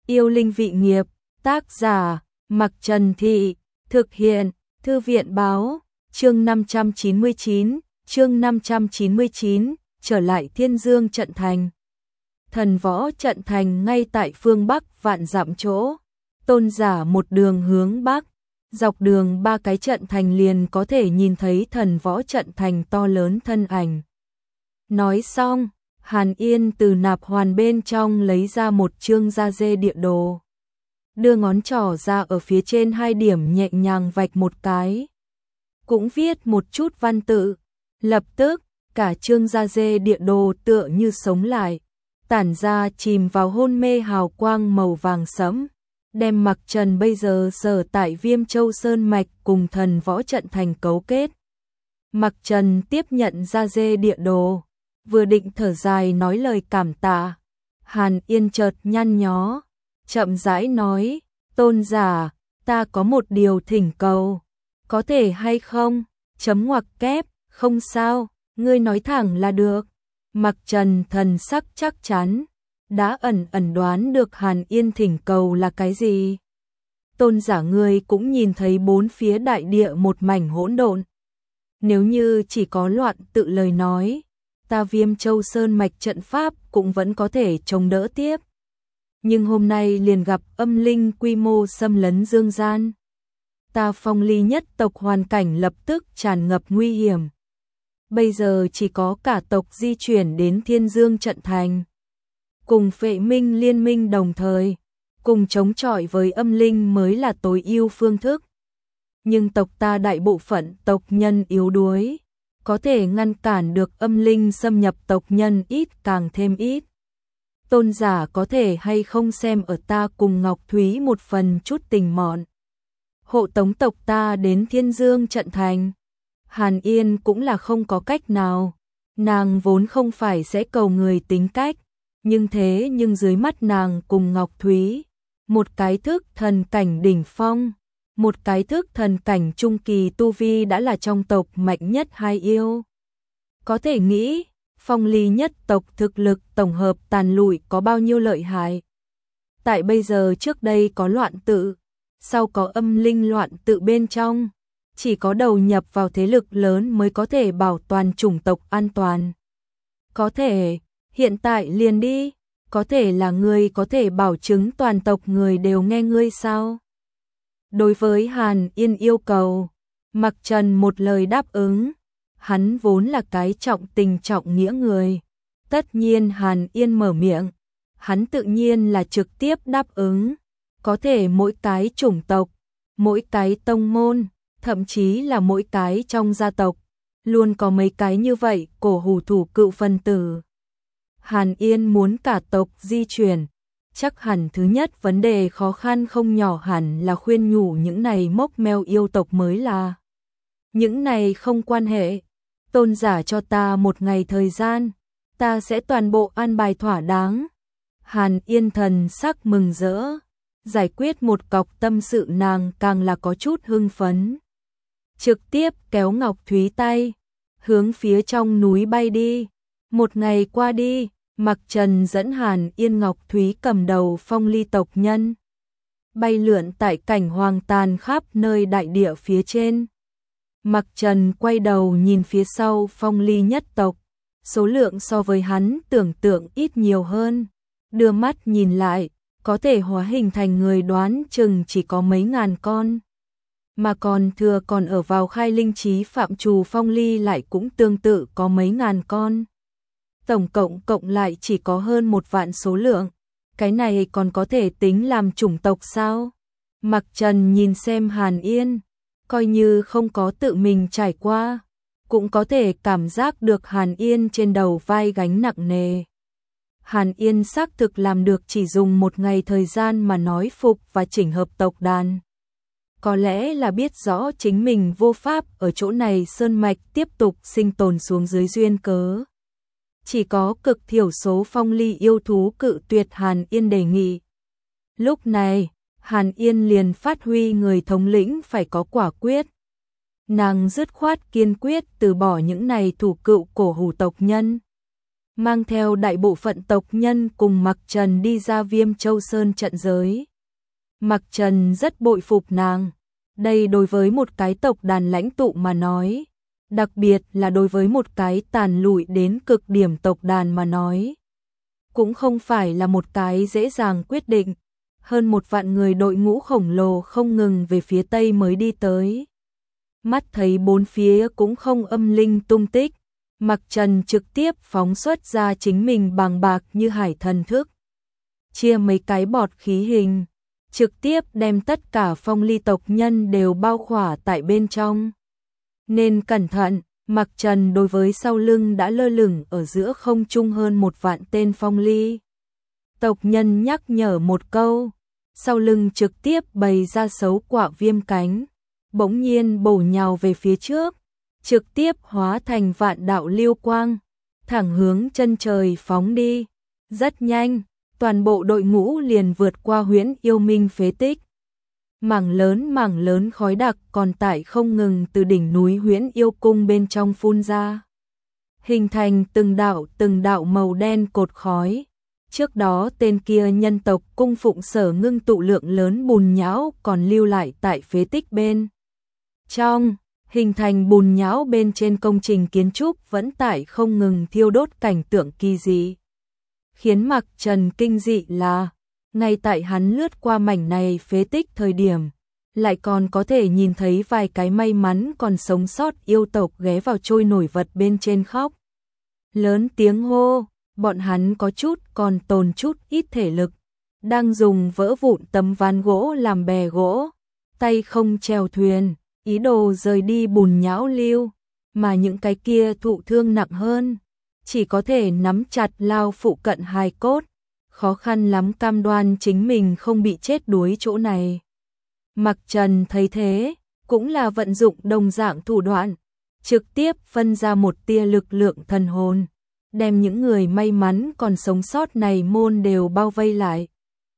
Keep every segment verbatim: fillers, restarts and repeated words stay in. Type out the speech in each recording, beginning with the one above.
Yêu linh vị nghiệp, tác giả, Mặc Trần Thị, thực hiện, Thư viện báo, chương năm trăm chín mươi chín, chương năm trăm chín mươi chín, trở lại Thiên Dương trận thành. Thần võ trận thành ngay tại phương Bắc vạn dặm chỗ, Tôn giả một đường hướng Bắc, dọc đường ba cái trận thành liền có thể nhìn thấy thần võ trận thành to lớn thân ảnh. Nói xong, Hàn Yên từ nạp hoàn bên trong lấy ra một chương da dê địa đồ. Đưa ngón trỏ ra ở phía trên hai điểm nhẹ nhàng vạch một cái. Cũng viết một chút văn tự. Lập tức, cả chương da dê địa đồ tựa như sống lại, tản ra chìm vào hôn mê hào quang màu vàng sẫm. Đem Mặc Trần bây giờ sở tại Viêm Châu Sơn Mạch cùng thần võ trận thành cấu kết. Mặc Trần tiếp nhận da dê địa đồ, vừa định thở dài nói lời cảm tạ. Hàn Yên chợt nhăn nhó, chậm rãi nói, Tôn giả, ta có một điều thỉnh cầu, có thể hay không? Chấm ngoặc kép, không sao, ngươi nói thẳng là được. Mặc Trần thần sắc chắc chắn, đã ẩn ẩn đoán được Hàn Yên thỉnh cầu là cái gì. Tôn giả ngươi cũng nhìn thấy bốn phía đại địa một mảnh hỗn độn. Nếu như chỉ có loạn tự lời nói, ta Viêm Châu Sơn Mạch trận pháp cũng vẫn có thể chống đỡ tiếp. Nhưng hôm nay liền gặp âm linh quy mô xâm lấn dương gian. Ta Phong Ly nhất tộc hoàn cảnh lập tức tràn ngập nguy hiểm. Bây giờ chỉ có cả tộc di chuyển đến Thiên Dương trận thành. Cùng Phệ Minh liên minh đồng thời, cùng chống chọi với âm linh mới là tối ưu phương thức. Nhưng tộc ta đại bộ phận tộc nhân yếu đuối, có thể ngăn cản được âm linh xâm nhập tộc nhân ít càng thêm ít. Tôn giả có thể hay không xem ở ta cùng Ngọc Thúy một phần chút tình mọn. Hộ tống tộc ta đến Thiên Dương trận thành. Hàn Yên cũng là không có cách nào. Nàng vốn không phải sẽ cầu người tính cách. Nhưng thế nhưng dưới mắt nàng cùng Ngọc Thúy, một cái thức thần cảnh đỉnh phong, một cái thức thần cảnh trung kỳ tu vi đã là trong tộc mạnh nhất hai yêu. Có thể nghĩ, Phong Ly nhất tộc thực lực tổng hợp tàn lụi có bao nhiêu lợi hại. Tại bây giờ trước đây có loạn tự, sau có âm linh loạn tự bên trong, chỉ có đầu nhập vào thế lực lớn mới có thể bảo toàn chủng tộc an toàn. Có thể, hiện tại liền đi, có thể là ngươi có thể bảo chứng toàn tộc người đều nghe ngươi sao? Đối với Hàn Yên yêu cầu, Mặc Trần một lời đáp ứng. Hắn vốn là cái trọng tình trọng nghĩa người. Tất nhiên Hàn Yên mở miệng, hắn tự nhiên là trực tiếp đáp ứng. Có thể mỗi cái chủng tộc, mỗi cái tông môn, thậm chí là mỗi cái trong gia tộc, luôn có mấy cái như vậy cổ hủ thủ cựu phân tử. Hàn Yên muốn cả tộc di chuyển, chắc hẳn thứ nhất vấn đề khó khăn không nhỏ hẳn là khuyên nhủ những này mốc meo yêu tộc mới là. Những này không quan hệ. Tôn giả cho ta một ngày thời gian, ta sẽ toàn bộ an bài thỏa đáng. Hàn Yên thần sắc mừng rỡ, giải quyết một cọc tâm sự nàng càng là có chút hưng phấn. Trực tiếp kéo Ngọc Thúy tay, hướng phía trong núi bay đi. Một ngày qua đi, Mặc Trần dẫn Hàn Yên Ngọc Thúy cầm đầu Phong Ly tộc nhân, bay lượn tại cảnh hoang tàn khắp nơi đại địa phía trên. Mặc Trần quay đầu nhìn phía sau Phong Ly nhất tộc, số lượng so với hắn tưởng tượng ít nhiều hơn. Đưa mắt nhìn lại, có thể hóa hình thành người đoán chừng chỉ có mấy ngàn con. Mà còn thừa còn ở vào khai linh trí phạm trù Phong Ly lại cũng tương tự có mấy ngàn con. Tổng cộng cộng lại chỉ có hơn một vạn số lượng. Cái này còn có thể tính làm chủng tộc sao? Mặc Trần nhìn xem Hàn Yên, coi như không có tự mình trải qua, cũng có thể cảm giác được Hàn Yên trên đầu vai gánh nặng nề. Hàn Yên xác thực làm được chỉ dùng một ngày thời gian mà nói phục và chỉnh hợp tộc đàn. Có lẽ là biết rõ chính mình vô pháp ở chỗ này sơn mạch tiếp tục sinh tồn xuống dưới duyên cớ. Chỉ có cực thiểu số Phong Ly yêu thú cự tuyệt Hàn Yên đề nghị. Lúc này, Hàn Yên liền phát huy người thống lĩnh phải có quả quyết. Nàng dứt khoát kiên quyết từ bỏ những này thủ cựu cổ hủ tộc nhân. mang theo đại bộ phận tộc nhân cùng Mặc Trần đi ra Viêm Châu Sơn trận giới. Mặc Trần rất bội phục nàng, đây đối với một cái tộc đàn lãnh tụ mà nói, đặc biệt là đối với một cái tàn lụi đến cực điểm tộc đàn mà nói, cũng không phải là một cái dễ dàng quyết định. Hơn một vạn người đội ngũ khổng lồ không ngừng về phía tây mới đi tới. Mắt thấy bốn phía cũng không âm linh tung tích, Mặc Trần trực tiếp phóng xuất ra chính mình bàng bạc như hải thần thức. Chia mấy cái bọt khí hình, trực tiếp đem tất cả Phong Ly tộc nhân đều bao khỏa tại bên trong. Nên cẩn thận, Mặc Trần đối với sau lưng đã lơ lửng ở giữa không trung hơn một vạn tên Phong Ly tộc nhân nhắc nhở một câu, sau lưng trực tiếp bày ra xấu quả viêm cánh, bỗng nhiên bổ nhào về phía trước, trực tiếp hóa thành vạn đạo lưu quang, thẳng hướng chân trời phóng đi. Rất nhanh, toàn bộ đội ngũ liền vượt qua Huyễn Yêu Minh phế tích. Mảng lớn mảng lớn khói đặc còn tại không ngừng từ đỉnh núi Huyễn Yêu Cung bên trong phun ra, hình thành từng đạo từng đạo màu đen cột khói. Trước đó tên kia nhân tộc cung phụng sở ngưng tụ lượng lớn bùn nhão còn lưu lại tại phế tích bên trong, hình thành bùn nhão bên trên công trình kiến trúc vẫn tại không ngừng thiêu đốt cảnh tượng kỳ dị. Khiến Mặc Trần kinh dị là, ngay tại hắn lướt qua mảnh này phế tích thời điểm, lại còn có thể nhìn thấy vài cái may mắn còn sống sót yêu tộc ghé vào trôi nổi vật bên trên khóc lớn tiếng hô. Bọn hắn có chút còn tồn chút ít thể lực, đang dùng vỡ vụn tấm ván gỗ làm bè gỗ, tay không chèo thuyền, ý đồ rời đi bùn nhão lưu, mà những cái kia thụ thương nặng hơn, chỉ có thể nắm chặt lao phụ cận hài cốt, khó khăn lắm cam đoan chính mình không bị chết đuối chỗ này. Mặc Trần thấy thế, cũng là vận dụng đồng dạng thủ đoạn, trực tiếp phân ra một tia lực lượng thần hồn, đem những người may mắn còn sống sót này môn đều bao vây lại,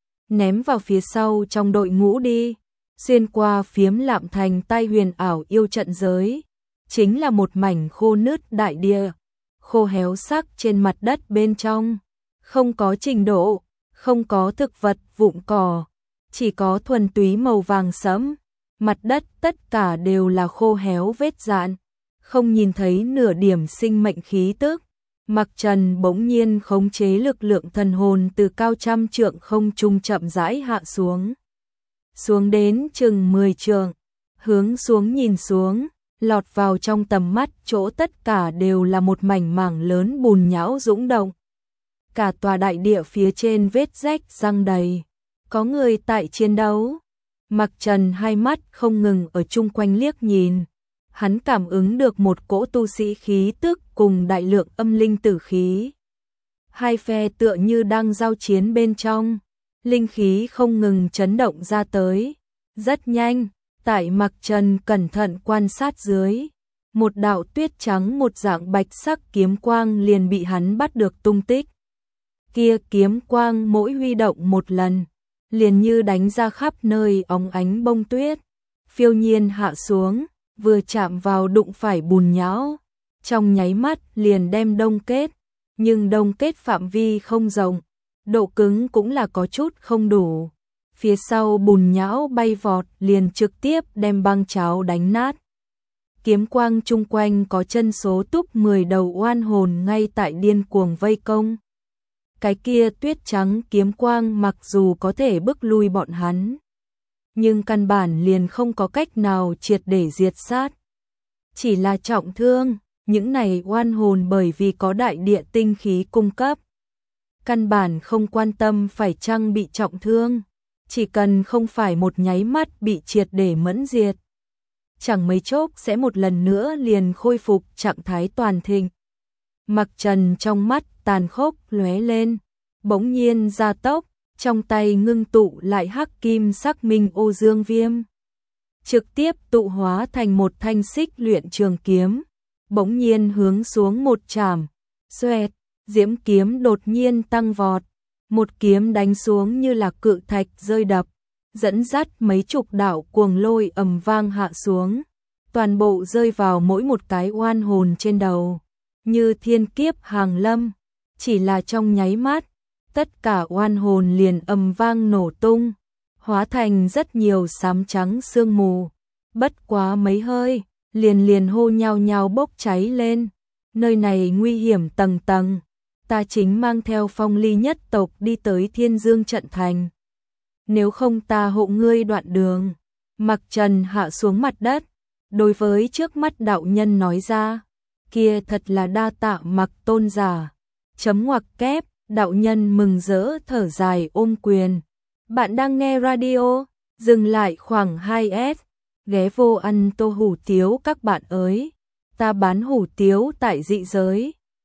ném vào phía sau trong đội ngũ đi, xuyên qua phiếm lạm thành tai huyền ảo yêu trận giới, chính là một mảnh khô nứt đại địa, khô héo sắc trên mặt đất bên trong, không có trình độ, không có thực vật vụn cỏ, chỉ có thuần túy màu vàng sẫm, mặt đất tất cả đều là khô héo vết dạn, không nhìn thấy nửa điểm sinh mệnh khí tức. Mặc Trần bỗng nhiên khống chế lực lượng thần hồn từ cao trăm trượng không trung chậm rãi hạ xuống. Xuống đến chừng mười trượng, hướng xuống nhìn xuống, lọt vào trong tầm mắt chỗ tất cả đều là một mảnh mảng lớn bùn nhão dũng động. Cả tòa đại địa phía trên vết rách răng đầy, có người tại chiến đấu. Mặc Trần hai mắt không ngừng ở chung quanh liếc nhìn. Hắn cảm ứng được một cỗ tu sĩ khí tức cùng đại lượng âm linh tử khí. Hai phe tựa như đang giao chiến bên trong, linh khí không ngừng chấn động ra tới. Rất nhanh, tại Mặc Trần cẩn thận quan sát dưới, một đạo tuyết trắng một dạng bạch sắc kiếm quang liền bị hắn bắt được tung tích. Kia kiếm quang mỗi huy động một lần, liền như đánh ra khắp nơi óng ánh bông tuyết, phiêu nhiên hạ xuống, vừa chạm vào đụng phải bùn nhão, trong nháy mắt liền đem đông kết, nhưng đông kết phạm vi không rộng, độ cứng cũng là có chút không đủ. Phía sau bùn nhão bay vọt liền trực tiếp đem băng cháo đánh nát. Kiếm quang chung quanh có chân số túc mười đầu oan hồn ngay tại điên cuồng vây công. Cái kia tuyết trắng kiếm quang mặc dù có thể bức lui bọn hắn, nhưng căn bản liền không có cách nào triệt để diệt sát. Chỉ là trọng thương, những này oan hồn bởi vì có đại địa tinh khí cung cấp, căn bản không quan tâm phải chăng bị trọng thương, chỉ cần không phải một nháy mắt bị triệt để mẫn diệt, chẳng mấy chốc sẽ một lần nữa liền khôi phục trạng thái toàn thịnh. Mặc Trần trong mắt tàn khốc lóe lên, bỗng nhiên gia tốc, trong tay ngưng tụ lại hắc kim sắc minh ô dương viêm, trực tiếp tụ hóa thành một thanh xích luyện trường kiếm, bỗng nhiên hướng xuống một chảm, xoẹt, diễm kiếm đột nhiên tăng vọt, một kiếm đánh xuống như là cự thạch rơi đập, dẫn dắt mấy chục đạo cuồng lôi ầm vang hạ xuống, toàn bộ rơi vào mỗi một cái oan hồn trên đầu, như thiên kiếp hàng lâm. chỉ là trong nháy mắt, tất cả oan hồn liền ầm vang nổ tung, hóa thành rất nhiều xám trắng sương mù, bất quá mấy hơi, liền liền hô nhau nhau bốc cháy lên, nơi này nguy hiểm tầng tầng, ta chính mang theo Phong Ly nhất tộc đi tới Thiên Dương trận thành. Nếu không ta hộ ngươi đoạn đường. Mặc Trần hạ xuống mặt đất, đối với trước mắt đạo nhân nói ra, kia thật là đa tạ Mặc tôn giả. Chấm ngoặc kép, đạo nhân mừng rỡ thở dài ôm quyền. Bạn đang nghe radio, dừng lại khoảng hai s, ghé vô ăn tô hủ tiếu các bạn ơi. Ta bán hủ tiếu tại dị giới.